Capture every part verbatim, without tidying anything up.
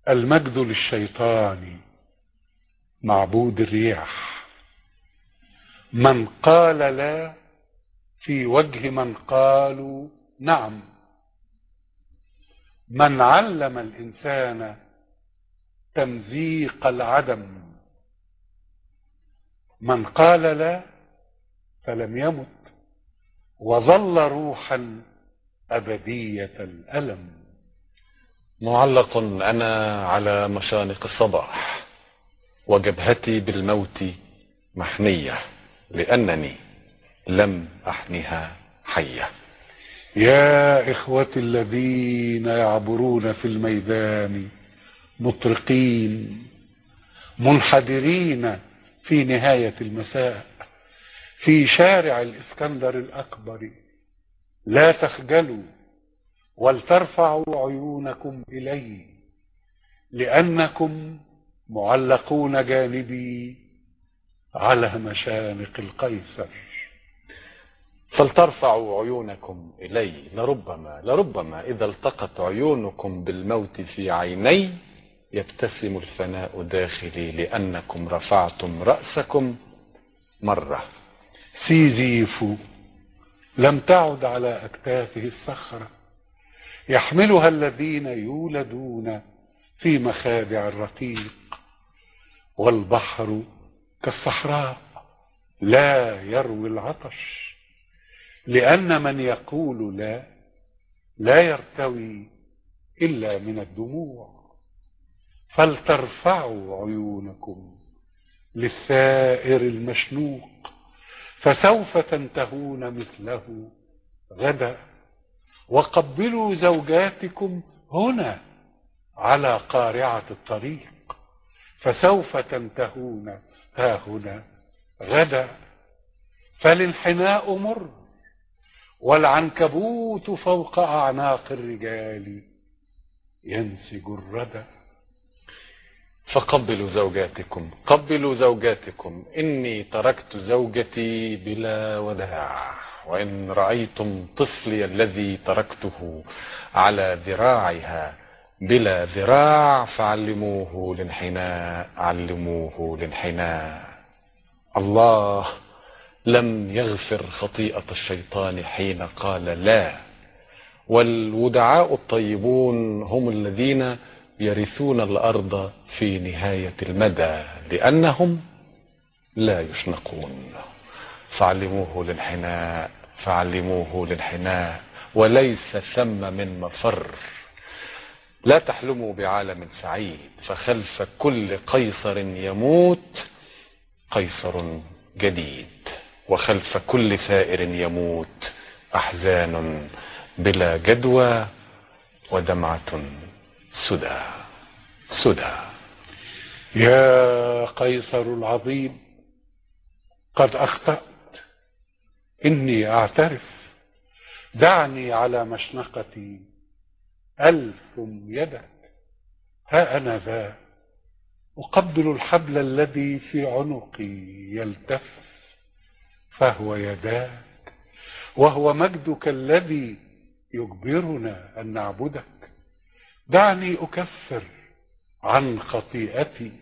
المجد للشيطان معبود الرياح، من قال لا في وجه من قالوا نعم، من علم الإنسان تمزيق العدم، من قال لا فلم يمت وظل روحا أبدية الألم. معلق أنا على مشانق الصباح، وجبهتي بالموت محنية، لأنني لم أحنها حية. يا إخوتي الذين يعبرون في الميدان مطرقين منحدرين في نهاية المساء في شارع الإسكندر الأكبر، لا تخجلوا ولترفعوا عيونكم إلي، لأنكم معلقون جانبي على مشانق القيصر. فلترفعوا عيونكم إلي، لربما لربما إذا التقت عيونكم بالموت في عيني يبتسم الفناء داخلي، لأنكم رفعتم رأسكم مرة. سيزيف لم تعد على أكتافه الصخرة، يحملها الذين يولدون في مخادع الرقيق، والبحر كالصحراء لا يروي العطش، لأن من يقول لا لا يرتوي إلا من الدموع. فلترفعوا عيونكم للثائر المشنوق، فسوف تنتهون مثله غدا، وقبلوا زوجاتكم هنا على قارعة الطريق، فسوف تنتهون ها هنا غدا. فالانحناء مر والعنكبوت فوق أعناق الرجال ينسج الردى. فقبلوا زوجاتكم، قبلوا زوجاتكم، إني تركت زوجتي بلا وداع، وإن رأيتم طفلي الذي تركته على ذراعها بلا ذراع فعلموه الانحناء، علموه الانحناء. الله لم يغفر خطيئة الشيطان حين قال لا، والودعاء الطيبون هم الذين يرثون الأرض في نهاية المدى، لأنهم لا يشنقون. فعلموه الانحناء، فعلموه الانحناء، وليس ثم من مفر. لا تحلموا بعالم سعيد، فخلف كل قيصر يموت قيصر جديد، وخلف كل ثائر يموت أحزان بلا جدوى ودمعة سدى سدى. يا قيصر العظيم، قد أخطأت، إني أعترف، دعني على مشنقتي ألثم يدك. ها أنا ذا أقبل الحبل الذي في عنقي يلتف، فهو يداك، وهو مجدك الذي يجبرنا أن نعبدك. دعني أكفر عن خطيئتي،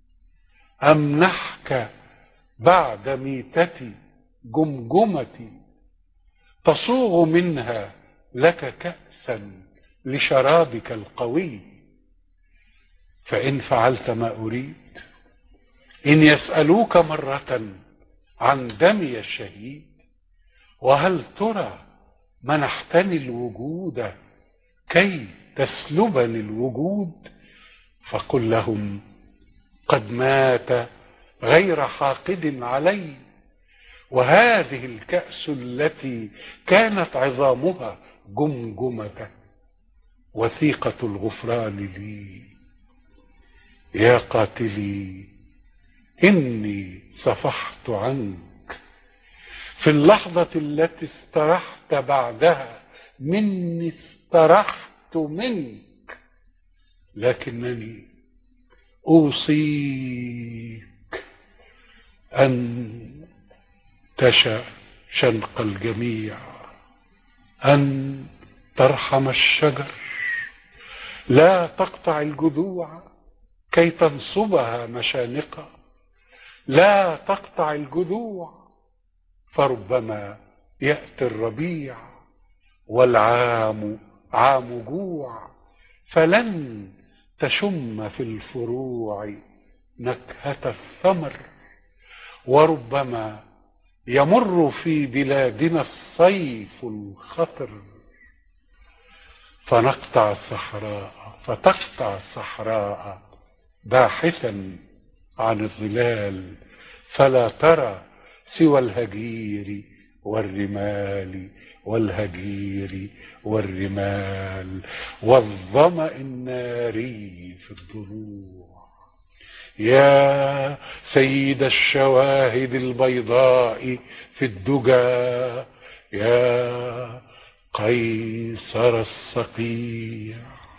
أمنحك بعد ميتتي جمجمتي، تصوغ منها لك كأسا لشرابك القوي. فإن فعلت ما أريد، إن يسألوك مرة عن دمي الشهيد، وهل ترى منحتني الوجود كي تسلبني الوجود، فقل لهم قد مات غير حاقد علي، وهذه الكأس التي كانت عظامها جمجمة وثيقة الغفران لي. يا قاتلي، إني صفحت عنك في اللحظة التي استرحت بعدها مني، استرحت منك، لكنني أوصيك أن تشأ شنق الجميع، أن ترحم الشجر، لا تقطع الجذوع كي تنصبها مشانقا، لا تقطع الجذوع فربما يأتي الربيع والعام عام جوع، فلن تشم في الفروع نكهة الثمر، وربما يمر في بلادنا الصيف الخطر، فنقطع الصحراء فتقطع الصحراء باحثا عن الظلال، فلا ترى سوى الهجير والرمال والهجير والرمال والظمأ الناري في الضلوع. يا سيد الشواهد البيضاء في الدجى، يا قيصر الصقيع،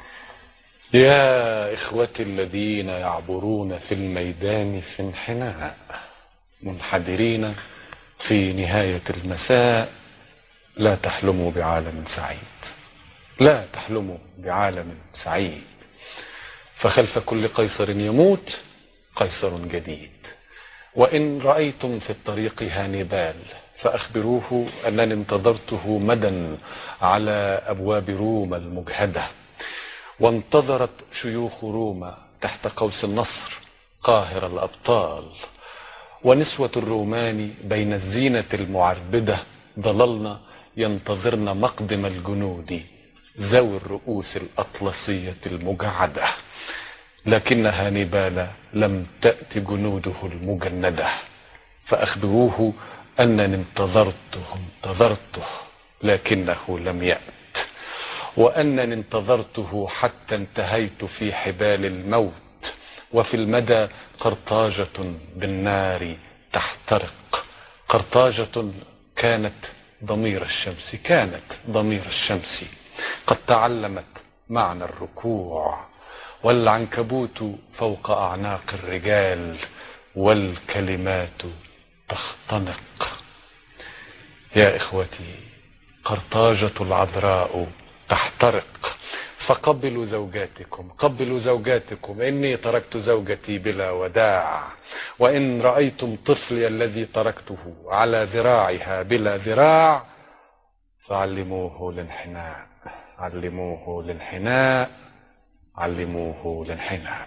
يا إخوتي الذين يعبرون في الميدان في انحناء، منحدرين في نهاية المساء، لا تحلموا بعالم سعيد، لا تحلموا بعالم سعيد، فخلف كل قيصر يموت قيصر جديد. وإن رأيتم في الطريق هانيبال فأخبروه أنني انتظرته مدى على أبواب روما المجهدة، وانتظرت شيوخ روما تحت قوس النصر قاهر الأبطال، ونسوة الرومان بين الزينة المعربدة ضللن ينتظرن مقدم الجنود ذوي الرؤوس الأطلسية المجعدة، لكن هانيبال لم تأت جنوده المجندة، فأخبروه أنني انتظرته انتظرته لكنه لم يأت، وأنني انتظرته حتى انتهيت في حبال الموت، وفي المدى قرطاجة بالنار تحترق، قرطاجة كانت ضمير الشمس، كانت ضمير الشمس، قد تعلمت معنى الركوع، والعنكبوت فوق أعناق الرجال، والكلمات تختنق. يا إخوتي، قرطاجة العذراء تحترق، فقبلوا زوجاتكم، قبلوا زوجاتكم، إني تركت زوجتي بلا وداع، وإن رأيتم طفلي الذي تركته على ذراعها بلا ذراع فعلموه الانحناء، علموه الانحناء، علموه الانحناء.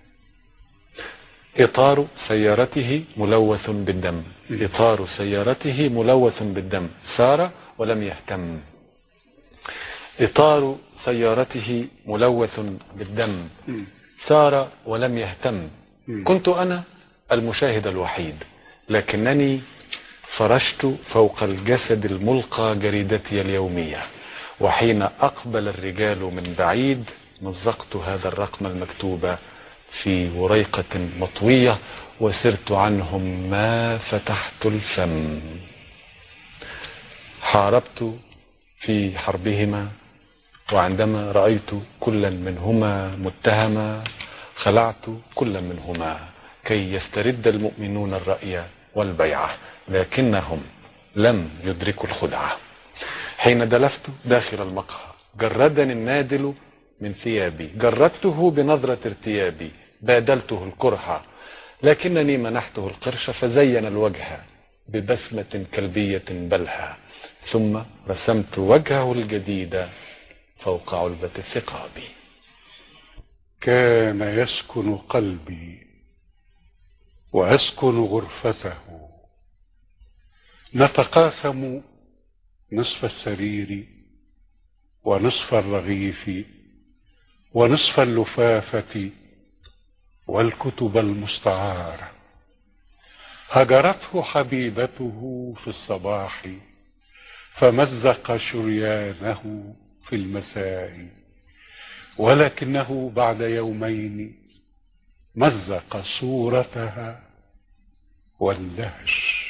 إطار سيارته ملوث بالدم، إطار سيارته ملوث بالدم، سار ولم يهتم. إطار سيارته ملوث بالدم، سار ولم يهتم. كنت أنا المشاهد الوحيد، لكنني فرشت فوق الجسد الملقى جريدتي اليومية، وحين أقبل الرجال من بعيد مزقت هذا الرقم المكتوب في وريقة مطوية وسرت عنهم ما فتحت الفم. حاربت في حربهما، وعندما رأيت كلا منهما متهما خلعت كلا منهما كي يسترد المؤمنون الرأي والبيعة، لكنهم لم يدركوا الخدعة. حين دلفت داخل المقهى جردني النادل من ثيابي، جردته بنظرة ارتيابي، بادلته الكرهة، لكنني منحته القرش فزين الوجه ببسمة كلبية بلهى، ثم رسمت وجهه الجديد فوق علبة الثقاب. كان يسكن قلبي وأسكن غرفته، نتقاسم نصف السرير ونصف الرغيف ونصف اللفافة والكتب المستعارة. هجرته حبيبته في الصباح فمزق شريانه في المساء، ولكنه بعد يومين مزق صورتها واندهش.